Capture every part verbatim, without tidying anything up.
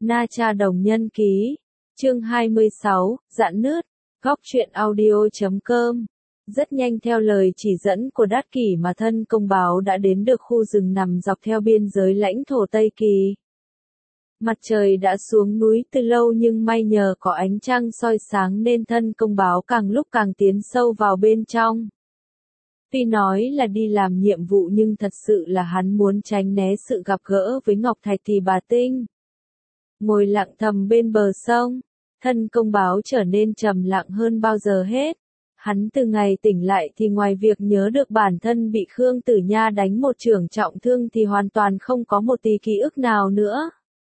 Na Cha Đồng Nhân Ký, chương hai mươi sáu, Rạn Nứt, góc truyện audio chấm com. Rất nhanh theo lời chỉ dẫn của Đát Kỷ mà thân công báo đã đến được khu rừng nằm dọc theo biên giới lãnh thổ Tây Kỳ. Mặt trời đã xuống núi từ lâu nhưng may nhờ có ánh trăng soi sáng nên thân công báo càng lúc càng tiến sâu vào bên trong. Tuy nói là đi làm nhiệm vụ nhưng thật sự là hắn muốn tránh né sự gặp gỡ với Ngọc Thạch Tỷ Bà Tinh. Ngồi lặng thầm bên bờ sông, thân công báo trở nên trầm lặng hơn bao giờ hết. Hắn từ ngày tỉnh lại thì ngoài việc nhớ được bản thân bị Khương Tử Nha đánh một chưởng trọng thương thì hoàn toàn không có một tí ký ức nào nữa.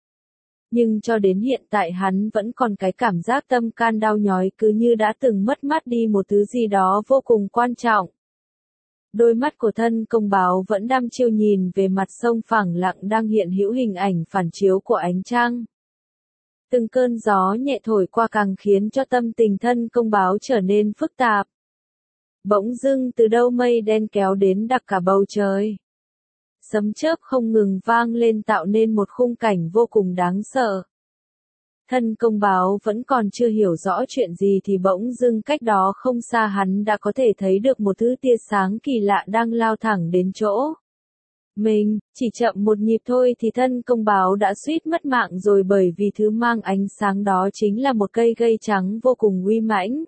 Nhưng cho đến hiện tại hắn vẫn còn cái cảm giác tâm can đau nhói cứ như đã từng mất mát đi một thứ gì đó vô cùng quan trọng. Đôi mắt của thân công báo vẫn đăm chiêu nhìn về mặt sông phẳng lặng đang hiện hữu hình ảnh phản chiếu của ánh trăng. Từng cơn gió nhẹ thổi qua càng khiến cho tâm tình thân công báo trở nên phức tạp. Bỗng dưng từ đâu mây đen kéo đến đặc cả bầu trời. Sấm chớp không ngừng vang lên tạo nên một khung cảnh vô cùng đáng sợ. Thân công báo vẫn còn chưa hiểu rõ chuyện gì thì bỗng dưng cách đó không xa hắn đã có thể thấy được một thứ tia sáng kỳ lạ đang lao thẳng đến chỗ mình, chỉ chậm một nhịp thôi thì thân công báo đã suýt mất mạng rồi bởi vì thứ mang ánh sáng đó chính là một cây gây trắng vô cùng uy mãnh.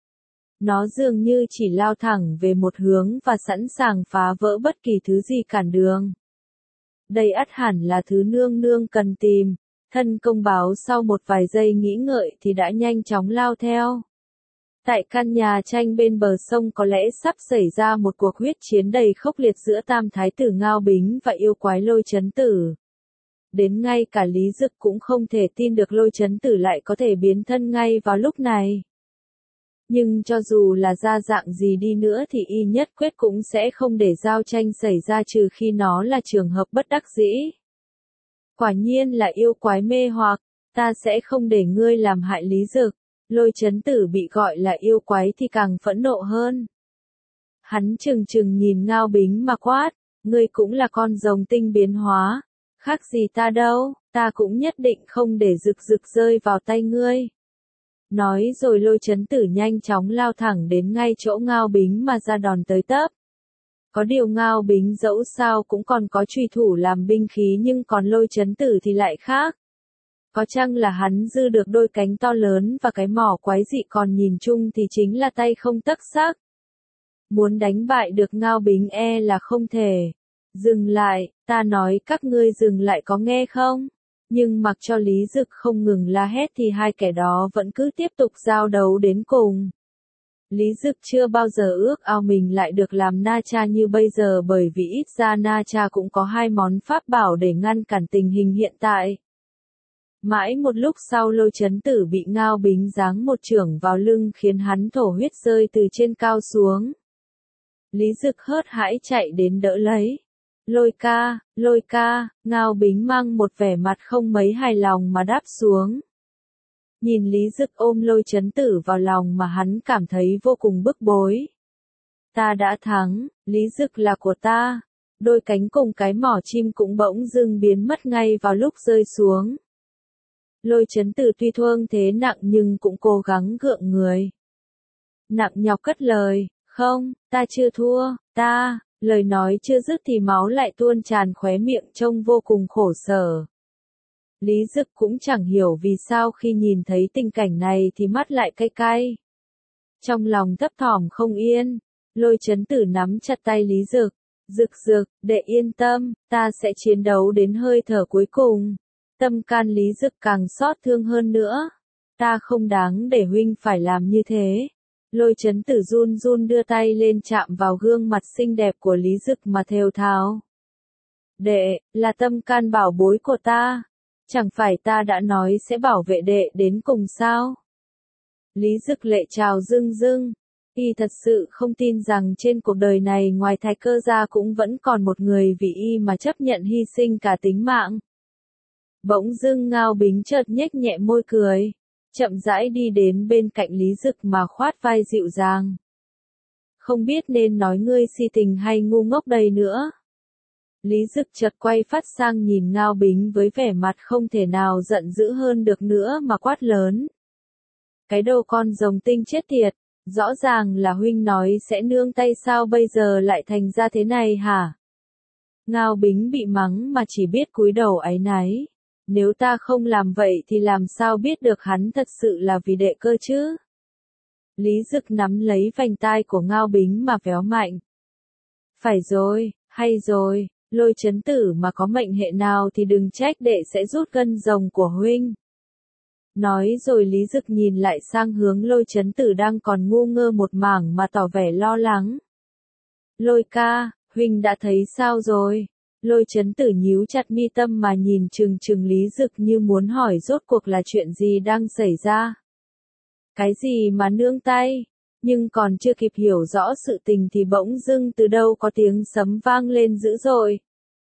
Nó dường như chỉ lao thẳng về một hướng và sẵn sàng phá vỡ bất kỳ thứ gì cản đường. Đây ắt hẳn là thứ nương nương cần tìm. Thân công báo sau một vài giây nghĩ ngợi thì đã nhanh chóng lao theo. Tại căn nhà tranh bên bờ sông có lẽ sắp xảy ra một cuộc huyết chiến đầy khốc liệt giữa tam thái tử Ngao Bính và yêu quái Lôi Chấn Tử. Đến ngay cả Lý Dực cũng không thể tin được Lôi Chấn Tử lại có thể biến thân ngay vào lúc này. Nhưng cho dù là ra dạng gì đi nữa thì y nhất quyết cũng sẽ không để giao tranh xảy ra trừ khi nó là trường hợp bất đắc dĩ. Quả nhiên là yêu quái mê hoặc, ta sẽ không để ngươi làm hại Lý Dực. Lôi Chấn Tử bị gọi là yêu quái thì càng phẫn nộ hơn. Hắn trừng trừng nhìn Ngao Bính mà quát, ngươi cũng là con rồng tinh biến hóa, khác gì ta đâu, ta cũng nhất định không để Dực Dực rơi vào tay ngươi. Nói rồi Lôi Chấn Tử nhanh chóng lao thẳng đến ngay chỗ Ngao Bính mà ra đòn tới tấp. Có điều Ngao Bính dẫu sao cũng còn có trùy thủ làm binh khí nhưng còn Lôi Chấn Tử thì lại khác. Có chăng là hắn dư được đôi cánh to lớn và cái mỏ quái dị còn nhìn chung thì chính là tay không tấc sắc. Muốn đánh bại được Ngao Bính e là không thể. Dừng lại, ta nói các ngươi dừng lại có nghe không? Nhưng mặc cho Lý Dực không ngừng la hét thì hai kẻ đó vẫn cứ tiếp tục giao đấu đến cùng. Lý Dực chưa bao giờ ước ao mình lại được làm Na Cha như bây giờ bởi vì ít ra Na Cha cũng có hai món pháp bảo để ngăn cản tình hình hiện tại. Mãi một lúc sau Lôi Chấn Tử bị Ngao Bính giáng một chưởng vào lưng khiến hắn thổ huyết rơi từ trên cao xuống. Lý Dực hớt hãi chạy đến đỡ lấy. Lôi ca, Lôi ca, Ngao Bính mang một vẻ mặt không mấy hài lòng mà đáp xuống. Nhìn Lý Dực ôm Lôi Chấn Tử vào lòng mà hắn cảm thấy vô cùng bức bối. Ta đã thắng, Lý Dực là của ta. Đôi cánh cùng cái mỏ chim cũng bỗng dưng biến mất ngay vào lúc rơi xuống. Lôi Chấn Tử tuy thương thế nặng nhưng cũng cố gắng gượng người. Nặng nhọc cất lời, không, ta chưa thua, ta, lời nói chưa dứt thì máu lại tuôn tràn khóe miệng trông vô cùng khổ sở. Lý Dực cũng chẳng hiểu vì sao khi nhìn thấy tình cảnh này thì mắt lại cay cay. Trong lòng thấp thỏm không yên, Lôi Chấn Tử nắm chặt tay Lý Dực, Dực Dực, đệ yên tâm, ta sẽ chiến đấu đến hơi thở cuối cùng. Tâm can Lý Dực càng xót thương hơn nữa. Ta không đáng để huynh phải làm như thế. Lôi Chấn Tử run run đưa tay lên chạm vào gương mặt xinh đẹp của Lý Dực mà thều thào. Đệ, là tâm can bảo bối của ta. Chẳng phải ta đã nói sẽ bảo vệ đệ đến cùng sao? Lý Dực lệ trào rưng rưng. Y thật sự không tin rằng trên cuộc đời này ngoài Thạch Cơ ra cũng vẫn còn một người vì y mà chấp nhận hy sinh cả tính mạng. Bỗng dưng Ngao Bính chợt nhếch nhẹ môi cười, chậm rãi đi đến bên cạnh Lý Dực mà khoát vai dịu dàng. Không biết nên nói ngươi si tình hay ngu ngốc đây nữa. Lý Dực chợt quay phát sang nhìn Ngao Bính với vẻ mặt không thể nào giận dữ hơn được nữa mà quát lớn. Cái đồ con rồng tinh chết tiệt, rõ ràng là huynh nói sẽ nương tay sao bây giờ lại thành ra thế này hả? Ngao Bính bị mắng mà chỉ biết cúi đầu áy náy. Nếu ta không làm vậy thì làm sao biết được hắn thật sự là vì đệ cơ chứ? Lý Dực nắm lấy vành tai của Ngao Bính mà véo mạnh. Phải rồi, hay rồi, Lôi Chấn Tử mà có mệnh hệ nào thì đừng trách đệ sẽ rút gân rồng của huynh. Nói rồi Lý Dực nhìn lại sang hướng Lôi Chấn Tử đang còn ngu ngơ một mảng mà tỏ vẻ lo lắng. Lôi ca, huynh đã thấy sao rồi? Lôi Chấn Tử nhíu chặt mi tâm mà nhìn chừng chừng Lý Dực như muốn hỏi rốt cuộc là chuyện gì đang xảy ra. Cái gì mà nương tay? Nhưng còn chưa kịp hiểu rõ sự tình thì bỗng dưng từ đâu có tiếng sấm vang lên dữ dội.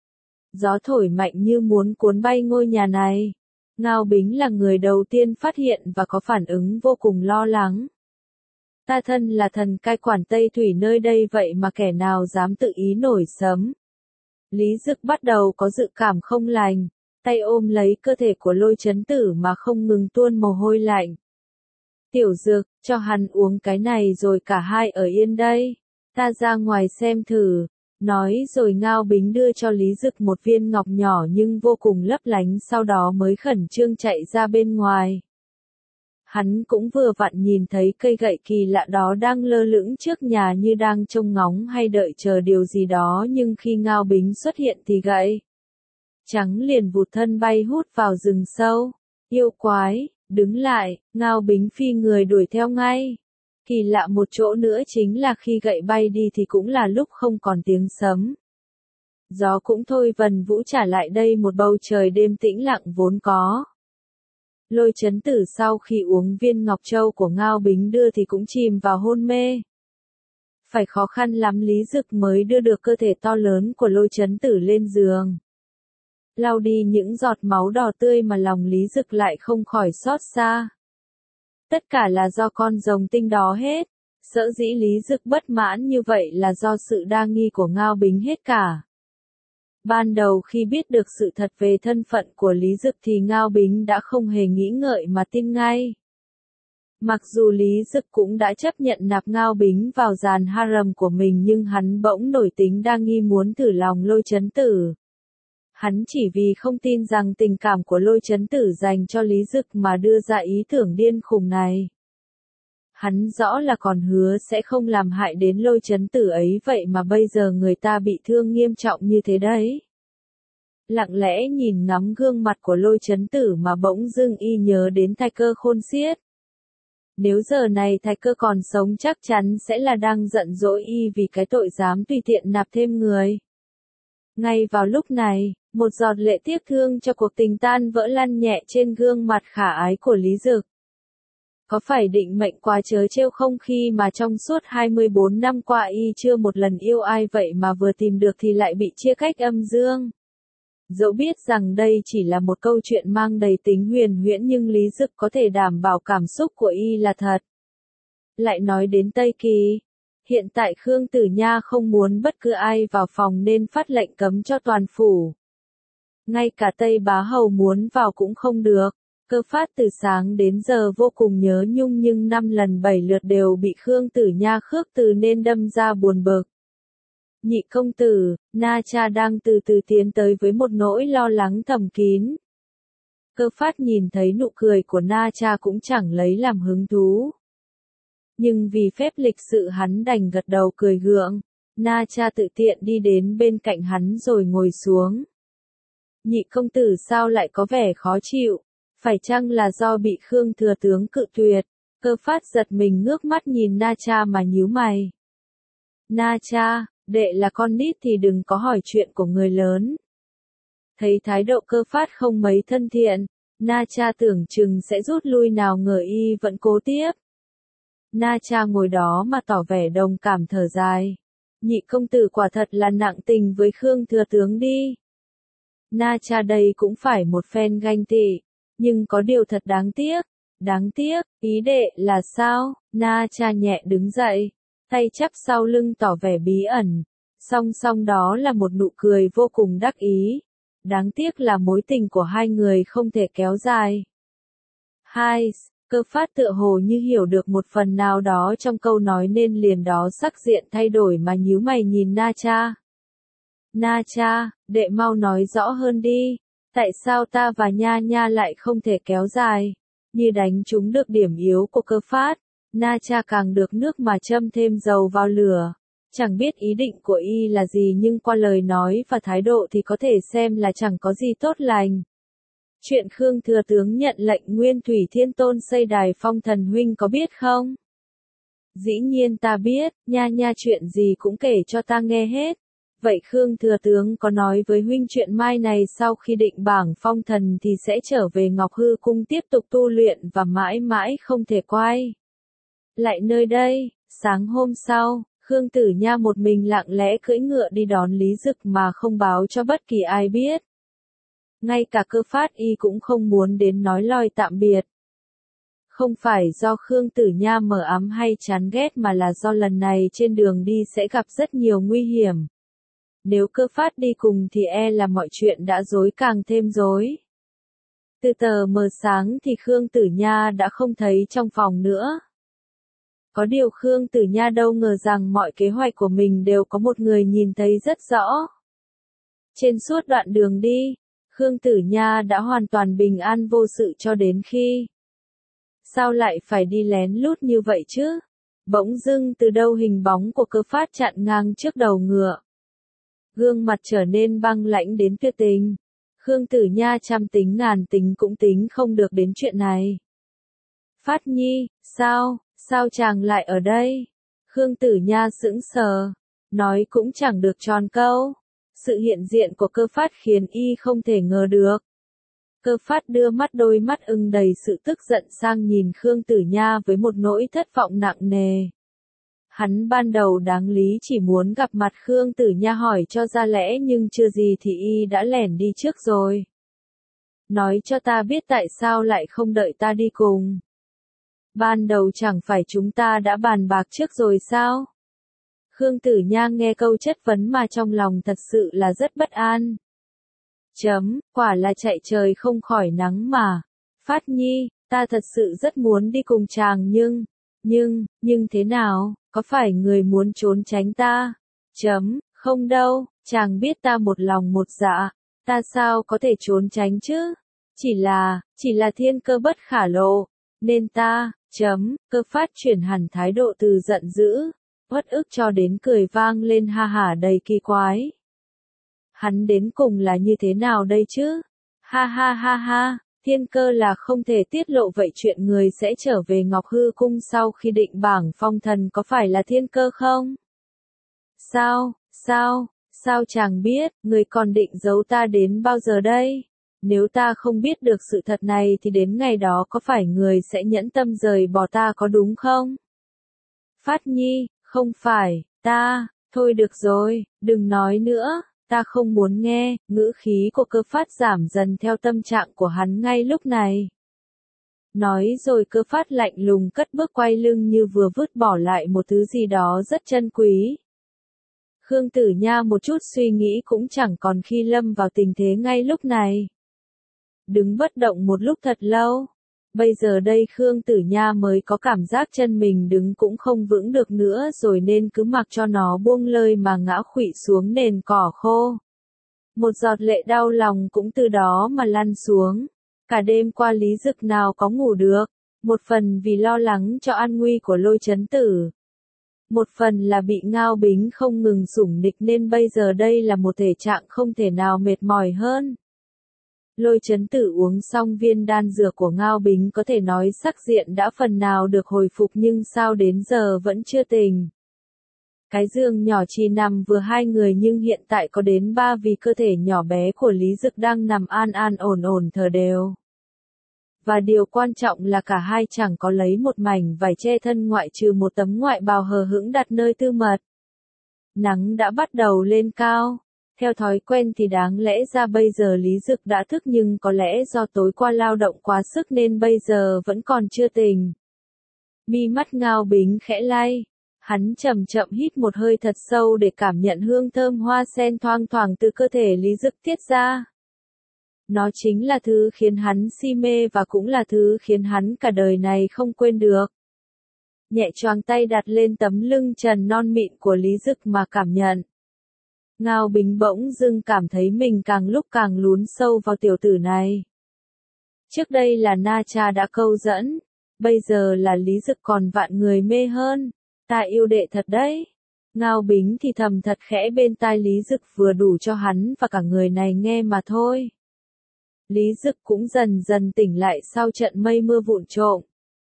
Gió thổi mạnh như muốn cuốn bay ngôi nhà này. Ngao Bính là người đầu tiên phát hiện và có phản ứng vô cùng lo lắng. Ta thân là thần cai quản Tây Thủy nơi đây vậy mà kẻ nào dám tự ý nổi sấm. Lý Dực bắt đầu có dự cảm không lành, tay ôm lấy cơ thể của Lôi Chấn Tử mà không ngừng tuôn mồ hôi lạnh. Tiểu Dực, cho hắn uống cái này rồi cả hai ở yên đây, ta ra ngoài xem thử. Nói rồi Ngao Bính đưa cho Lý Dực một viên ngọc nhỏ nhưng vô cùng lấp lánh, sau đó mới khẩn trương chạy ra bên ngoài. Hắn cũng vừa vặn nhìn thấy cây gậy kỳ lạ đó đang lơ lửng trước nhà như đang trông ngóng hay đợi chờ điều gì đó, nhưng khi Ngao Bính xuất hiện thì gậy trắng liền vụt thân bay hút vào rừng sâu. Yêu quái, đứng lại, Ngao Bính phi người đuổi theo ngay. Kỳ lạ một chỗ nữa chính là khi gậy bay đi thì cũng là lúc không còn tiếng sấm. Gió cũng thôi vần vũ trả lại đây một bầu trời đêm tĩnh lặng vốn có. Lôi Chấn Tử sau khi uống viên ngọc châu của Ngao Bính đưa thì cũng chìm vào hôn mê. Phải khó khăn lắm Lý Dực mới đưa được cơ thể to lớn của Lôi Chấn Tử lên giường. Lau đi những giọt máu đỏ tươi mà lòng Lý Dực lại không khỏi xót xa. Tất cả là do con rồng tinh đó hết. Sở dĩ Lý Dực bất mãn như vậy là do sự đa nghi của Ngao Bính hết cả. Ban đầu khi biết được sự thật về thân phận của Lý Dực thì Ngao Bính đã không hề nghĩ ngợi mà tin ngay. Mặc dù Lý Dực cũng đã chấp nhận nạp Ngao Bính vào dàn harem của mình nhưng hắn bỗng nổi tính đa nghi muốn thử lòng Lôi Chấn Tử. Hắn chỉ vì không tin rằng tình cảm của Lôi Chấn Tử dành cho Lý Dực mà đưa ra ý tưởng điên khùng này. Hắn rõ là còn hứa sẽ không làm hại đến Lôi Chấn Tử ấy vậy mà bây giờ người ta bị thương nghiêm trọng như thế đấy. Lặng lẽ nhìn ngắm gương mặt của Lôi Chấn Tử mà bỗng dưng y nhớ đến Thạch Cơ khôn xiết. Nếu giờ này Thạch Cơ còn sống chắc chắn sẽ là đang giận dỗi y vì cái tội dám tùy tiện nạp thêm người. Ngay vào lúc này, một giọt lệ tiếc thương cho cuộc tình tan vỡ lăn nhẹ trên gương mặt khả ái của Lý Dực. Có phải định mệnh quá trớ trêu không khi mà trong suốt hai mươi bốn năm qua y chưa một lần yêu ai vậy mà vừa tìm được thì lại bị chia cách âm dương. Dẫu biết rằng đây chỉ là một câu chuyện mang đầy tính huyền huyễn nhưng Lý Dực có thể đảm bảo cảm xúc của y là thật. Lại nói đến Tây Kỳ. Hiện tại Khương Tử Nha không muốn bất cứ ai vào phòng nên phát lệnh cấm cho toàn phủ. Ngay cả Tây Bá Hầu muốn vào cũng không được. Cơ Phát từ sáng đến giờ vô cùng nhớ nhung nhưng năm lần bảy lượt đều bị Khương Tử Nha khước từ nên đâm ra buồn bực. Nhị công tử, Na Cha đang từ từ tiến tới với một nỗi lo lắng thầm kín. Cơ Phát nhìn thấy nụ cười của Na Cha cũng chẳng lấy làm hứng thú. Nhưng vì phép lịch sự hắn đành gật đầu cười gượng. Na Cha tự tiện đi đến bên cạnh hắn rồi ngồi xuống. Nhị công tử sao lại có vẻ khó chịu? Phải chăng là do bị Khương thừa tướng cự tuyệt? Cơ Phát giật mình ngước mắt nhìn Na Cha mà nhíu mày. Na Cha, đệ là con nít thì đừng có hỏi chuyện của người lớn. Thấy thái độ Cơ Phát không mấy thân thiện, Na Cha tưởng chừng sẽ rút lui nào ngờ y vẫn cố tiếp. Na Cha ngồi đó mà tỏ vẻ đồng cảm thở dài. Nhị công tử quả thật là nặng tình với Khương thừa tướng đi. Na Cha đây cũng phải một phen ganh tị. Nhưng có điều thật đáng tiếc. Đáng tiếc, ý đệ là sao? Na Cha nhẹ đứng dậy. Tay chắp sau lưng tỏ vẻ bí ẩn. Song song đó là một nụ cười vô cùng đắc ý. Đáng tiếc là mối tình của hai người không thể kéo dài. Hai, Cơ Phát tựa hồ như hiểu được một phần nào đó trong câu nói nên liền đó sắc diện thay đổi mà nhíu mày nhìn Na Cha. Na Cha, đệ mau nói rõ hơn đi. Tại sao ta và Nha Nha lại không thể kéo dài? Như đánh trúng được điểm yếu của Cơ Phát, Na Cha càng được nước mà châm thêm dầu vào lửa. Chẳng biết ý định của y là gì nhưng qua lời nói và thái độ thì có thể xem là chẳng có gì tốt lành. Chuyện Khương Thừa Tướng nhận lệnh Nguyên Thủy Thiên Tôn xây đài Phong Thần huynh có biết không? Dĩ nhiên ta biết, Nha Nha chuyện gì cũng kể cho ta nghe hết. Vậy Khương Thừa Tướng có nói với huynh chuyện mai này sau khi định bảng phong thần thì sẽ trở về Ngọc Hư Cung tiếp tục tu luyện và mãi mãi không thể quay lại nơi đây. Sáng hôm sau, Khương Tử Nha một mình lặng lẽ cưỡi ngựa đi đón Lý Dực mà không báo cho bất kỳ ai biết. Ngay cả Cơ Phát y cũng không muốn đến nói lời tạm biệt. Không phải do Khương Tử Nha mờ ám hay chán ghét mà là do lần này trên đường đi sẽ gặp rất nhiều nguy hiểm. Nếu Cơ Phát đi cùng thì e là mọi chuyện đã rối càng thêm rối. Từ tờ mờ sáng thì Khương Tử Nha đã không thấy trong phòng nữa. Có điều Khương Tử Nha đâu ngờ rằng mọi kế hoạch của mình đều có một người nhìn thấy rất rõ. Trên suốt đoạn đường đi, Khương Tử Nha đã hoàn toàn bình an vô sự cho đến khi... Sao lại phải đi lén lút như vậy chứ? Bỗng dưng từ đâu hình bóng của Cơ Phát chặn ngang trước đầu ngựa. Gương mặt trở nên băng lãnh đến tuyệt tình. Khương Tử Nha trăm tính ngàn tính cũng tính không được đến chuyện này. Phát Nhi, sao, sao chàng lại ở đây? Khương Tử Nha sững sờ, nói cũng chẳng được tròn câu. Sự hiện diện của Cơ Phát khiến y không thể ngờ được. Cơ Phát đưa mắt đôi mắt ưng đầy sự tức giận sang nhìn Khương Tử Nha với một nỗi thất vọng nặng nề. Hắn ban đầu đáng lý chỉ muốn gặp mặt Khương Tử Nha hỏi cho ra lẽ nhưng chưa gì thì y đã lẻn đi trước rồi. Nói cho ta biết tại sao lại không đợi ta đi cùng. Ban đầu chẳng phải chúng ta đã bàn bạc trước rồi sao? Khương Tử Nha nghe câu chất vấn mà trong lòng thật sự là rất bất an. Chấm, quả là chạy trời không khỏi nắng mà. Phát Nhi, ta thật sự rất muốn đi cùng chàng nhưng, nhưng, nhưng thế nào, có phải người muốn trốn tránh ta? Chấm, không đâu, chàng biết ta một lòng một dạ, ta sao có thể trốn tránh chứ? Chỉ là, chỉ là thiên cơ bất khả lộ, nên ta, chấm, Cơ Phát chuyển hẳn thái độ từ giận dữ, uất ức cho đến cười vang lên ha hả đầy kỳ quái. Hắn đến cùng là như thế nào đây chứ? Ha ha ha ha, thiên cơ là không thể tiết lộ vậy chuyện người sẽ trở về Ngọc Hư Cung sau khi định bảng phong thần có phải là thiên cơ không? Sao, sao, sao chàng biết, người còn định giấu ta đến bao giờ đây? Nếu ta không biết được sự thật này thì đến ngày đó có phải người sẽ nhẫn tâm rời bỏ ta có đúng không? Phát Nhi, không phải, ta, thôi được rồi, đừng nói nữa. Ta không muốn nghe, ngữ khí của Cơ Phát giảm dần theo tâm trạng của hắn ngay lúc này. Nói rồi Cơ Phát lạnh lùng cất bước quay lưng như vừa vứt bỏ lại một thứ gì đó rất chân quý. Khương Tử Nha một chút suy nghĩ cũng chẳng còn khi lâm vào tình thế ngay lúc này. Đứng bất động một lúc thật lâu. Bây giờ đây Khương Tử Nha mới có cảm giác chân mình đứng cũng không vững được nữa rồi nên cứ mặc cho nó buông lơi mà ngã khuỵu xuống nền cỏ khô. Một giọt lệ đau lòng cũng từ đó mà lăn xuống. Cả đêm qua Lý Dực nào có ngủ được. Một phần vì lo lắng cho an nguy của Lôi Chấn Tử. Một phần là bị Ngao Bính không ngừng sủng nịch nên bây giờ đây là một thể trạng không thể nào mệt mỏi hơn. Lôi Chấn Tử uống xong viên đan dược của Ngao Bính có thể nói sắc diện đã phần nào được hồi phục nhưng sao đến giờ vẫn chưa tỉnh. Cái giường nhỏ chỉ nằm vừa hai người nhưng hiện tại có đến ba vì cơ thể nhỏ bé của Lý Dực đang nằm an an ổn ổn thở đều. Và điều quan trọng là cả hai chẳng có lấy một mảnh vải che thân ngoại trừ một tấm ngoại bào hờ hững đặt nơi tư mật. Nắng đã bắt đầu lên cao. Theo thói quen thì đáng lẽ ra bây giờ Lý Dực đã thức nhưng có lẽ do tối qua lao động quá sức nên bây giờ vẫn còn chưa tỉnh. Mi mắt Ngao Bính khẽ lay. Hắn chậm chậm hít một hơi thật sâu để cảm nhận hương thơm hoa sen thoang thoảng từ cơ thể Lý Dực tiết ra. Nó chính là thứ khiến hắn si mê và cũng là thứ khiến hắn cả đời này không quên được. Nhẹ choàng tay đặt lên tấm lưng trần non mịn của Lý Dực mà cảm nhận. Ngao Bính bỗng dưng cảm thấy mình càng lúc càng lún sâu vào tiểu tử này. Trước đây là Na Cha đã câu dẫn, bây giờ là Lý Dực còn vạn người mê hơn. Ta yêu đệ thật đấy. Ngao Bính thì thầm thật khẽ bên tai Lý Dực vừa đủ cho hắn và cả người này nghe mà thôi. Lý Dực cũng dần dần tỉnh lại sau trận mây mưa vụn trộm.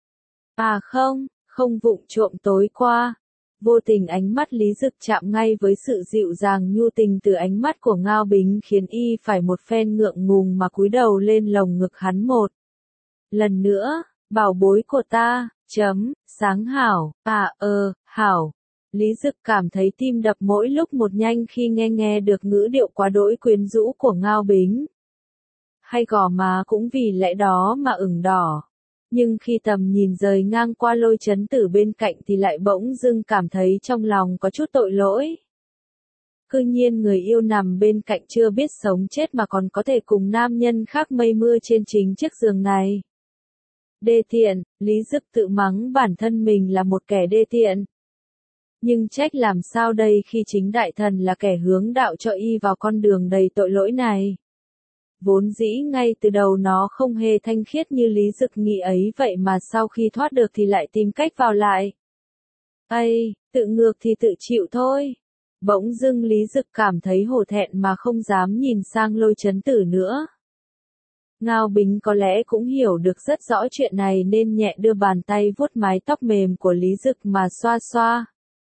À không, không vụng trộm tối qua. Vô tình ánh mắt Lý Dực chạm ngay với sự dịu dàng nhu tình từ ánh mắt của Ngao Bính khiến y phải một phen ngượng ngùng mà cúi đầu lên lồng ngực hắn một. Lần nữa, bảo bối của ta, chấm, sáng hảo, à ơ, hảo. Lý Dực cảm thấy tim đập mỗi lúc một nhanh khi nghe nghe được ngữ điệu quá đỗi quyến rũ của Ngao Bính. Hay gò má cũng vì lẽ đó mà ửng đỏ. Nhưng khi tầm nhìn rời ngang qua Lôi Chấn Tử bên cạnh thì lại bỗng dưng cảm thấy trong lòng có chút tội lỗi. Cư nhiên người yêu nằm bên cạnh chưa biết sống chết mà còn có thể cùng nam nhân khác mây mưa trên chính chiếc giường này. Đê tiện, Lý Dực tự mắng bản thân mình là một kẻ đê tiện. Nhưng trách làm sao đây khi chính đại thần là kẻ hướng đạo cho y vào con đường đầy tội lỗi này. Vốn dĩ ngay từ đầu nó không hề thanh khiết như Lý Dực nghĩ ấy vậy mà sau khi thoát được thì lại tìm cách vào lại. Ây, tự ngược thì tự chịu thôi. Bỗng dưng Lý Dực cảm thấy hổ thẹn mà không dám nhìn sang Lôi Chấn Tử nữa. Ngao Bính có lẽ cũng hiểu được rất rõ chuyện này nên nhẹ đưa bàn tay vuốt mái tóc mềm của Lý Dực mà xoa xoa.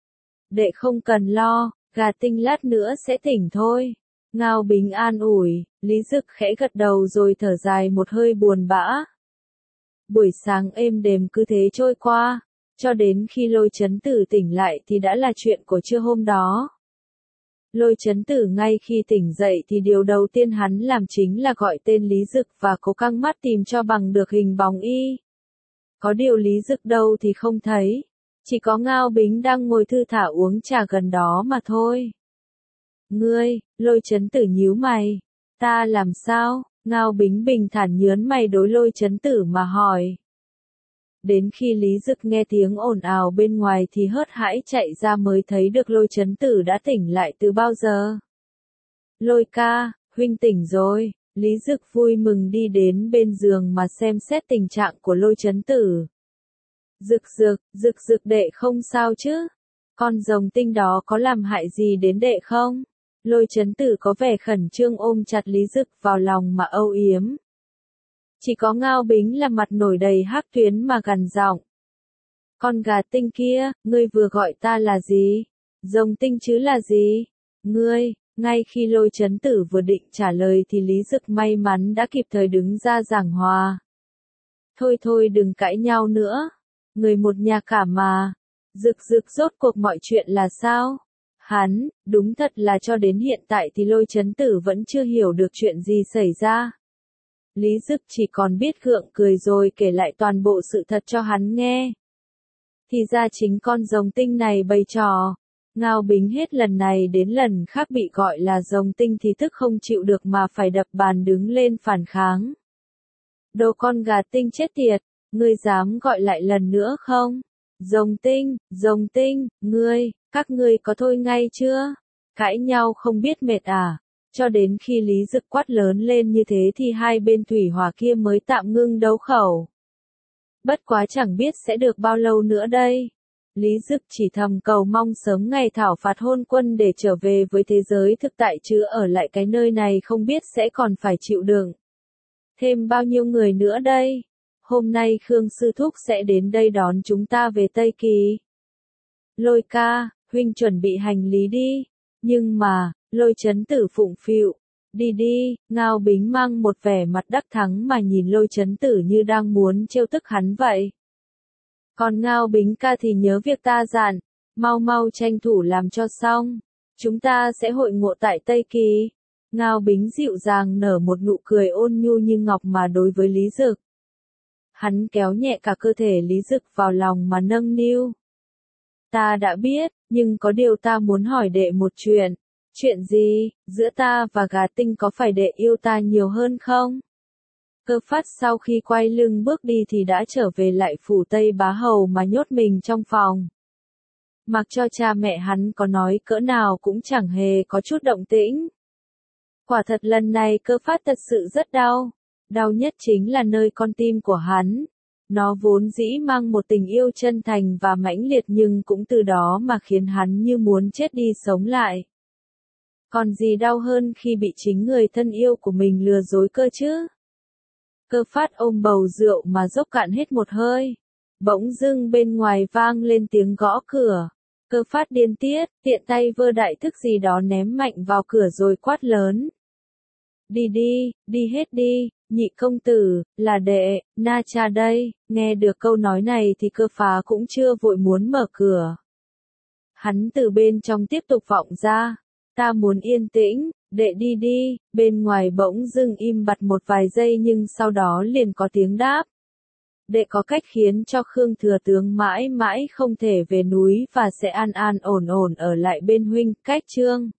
Đệ không cần lo, gà tinh lát nữa sẽ tỉnh thôi. Ngao Bính an ủi, Lý Dực khẽ gật đầu rồi thở dài một hơi buồn bã. Buổi sáng êm đềm cứ thế trôi qua, cho đến khi Lôi Chấn Tử tỉnh lại thì đã là chuyện của trưa hôm đó. Lôi Chấn Tử ngay khi tỉnh dậy thì điều đầu tiên hắn làm chính là gọi tên Lý Dực và cố căng mắt tìm cho bằng được hình bóng y. Có điều Lý Dực đâu thì không thấy, chỉ có Ngao Bính đang ngồi thư thả uống trà gần đó mà thôi. Ngươi, Lôi Chấn Tử nhíu mày, ta làm sao? Ngao Bính bình thản nhớn mày đối Lôi Chấn Tử mà hỏi. Đến khi Lý Dực nghe tiếng ồn ào bên ngoài thì hớt hãi chạy ra mới thấy được Lôi Chấn Tử đã tỉnh lại từ bao giờ. Lôi ca, huynh tỉnh rồi. Lý Dực vui mừng đi đến bên giường mà xem xét tình trạng của Lôi Chấn Tử. Dực dực, dực dực đệ không sao chứ? Con rồng tinh đó có làm hại gì đến đệ không? Lôi Chấn Tử có vẻ khẩn trương ôm chặt Lý Dực vào lòng mà âu yếm. Chỉ có Ngao Bính là mặt nổi đầy hắc tuyến mà gằn giọng. Con gà tinh kia, ngươi vừa gọi ta là gì? Rồng tinh chứ là gì? Ngươi, ngay khi Lôi Chấn Tử vừa định trả lời thì Lý Dực may mắn đã kịp thời đứng ra giảng hòa. Thôi thôi đừng cãi nhau nữa. Người một nhà cả mà. Dực dực rốt cuộc mọi chuyện là sao? Hắn, đúng thật là cho đến hiện tại thì Lôi Chấn Tử vẫn chưa hiểu được chuyện gì xảy ra. Lý Dực chỉ còn biết gượng cười rồi kể lại toàn bộ sự thật cho hắn nghe. Thì ra chính con rồng tinh này bày trò. Ngao Bính hết lần này đến lần khác bị gọi là rồng tinh thì tức không chịu được mà phải đập bàn đứng lên phản kháng. Đồ con gà tinh chết tiệt, ngươi dám gọi lại lần nữa không? Rồng tinh, rồng tinh, ngươi, các ngươi có thôi ngay chưa? Cãi nhau không biết mệt à? Cho đến khi Lý Dực quát lớn lên như thế thì hai bên thủy hỏa kia mới tạm ngưng đấu khẩu. Bất quá chẳng biết sẽ được bao lâu nữa đây. Lý Dực chỉ thầm cầu mong sớm ngày thảo phạt hôn quân để trở về với thế giới thực tại chứ ở lại cái nơi này không biết sẽ còn phải chịu đựng. Thêm bao nhiêu người nữa đây? Hôm nay Khương Sư Thúc sẽ đến đây đón chúng ta về Tây Kỳ. Lôi ca, huynh chuẩn bị hành lý đi. Nhưng mà, Lôi Chấn Tử phụng phịu. Đi đi, Ngao Bính mang một vẻ mặt đắc thắng mà nhìn Lôi Chấn Tử như đang muốn trêu tức hắn vậy. Còn Ngao Bính ca thì nhớ việc ta dặn, mau mau tranh thủ làm cho xong. Chúng ta sẽ hội ngộ tại Tây Kỳ. Ngao Bính dịu dàng nở một nụ cười ôn nhu như ngọc mà đối với Lý Dực. Hắn kéo nhẹ cả cơ thể Lý Dực vào lòng mà nâng niu. Ta đã biết, nhưng có điều ta muốn hỏi đệ một chuyện. Chuyện gì, giữa ta và gà tinh có phải đệ yêu ta nhiều hơn không? Cơ phát sau khi quay lưng bước đi thì đã trở về lại phủ Tây Bá Hầu mà nhốt mình trong phòng. Mặc cho cha mẹ hắn có nói cỡ nào cũng chẳng hề có chút động tĩnh. Quả thật lần này Cơ phát thật sự rất đau. Đau nhất chính là nơi con tim của hắn. Nó vốn dĩ mang một tình yêu chân thành và mãnh liệt nhưng cũng từ đó mà khiến hắn như muốn chết đi sống lại. Còn gì đau hơn khi bị chính người thân yêu của mình lừa dối cơ chứ? Cơ phát ôm bầu rượu mà dốc cạn hết một hơi. Bỗng dưng bên ngoài vang lên tiếng gõ cửa. Cơ phát điên tiết, tiện tay vơ đại thức gì đó ném mạnh vào cửa rồi quát lớn. Đi đi, đi hết đi, nhị công tử, là đệ, Na Cha đây. Nghe được câu nói này thì Cơ phá cũng chưa vội muốn mở cửa. Hắn từ bên trong tiếp tục vọng ra. Ta muốn yên tĩnh, đệ đi đi. Bên ngoài bỗng dưng im bặt một vài giây nhưng sau đó liền có tiếng đáp. Đệ có cách khiến cho Khương Thừa Tướng mãi mãi không thể về núi và sẽ an an ổn ổn ở lại bên huynh, cách chương.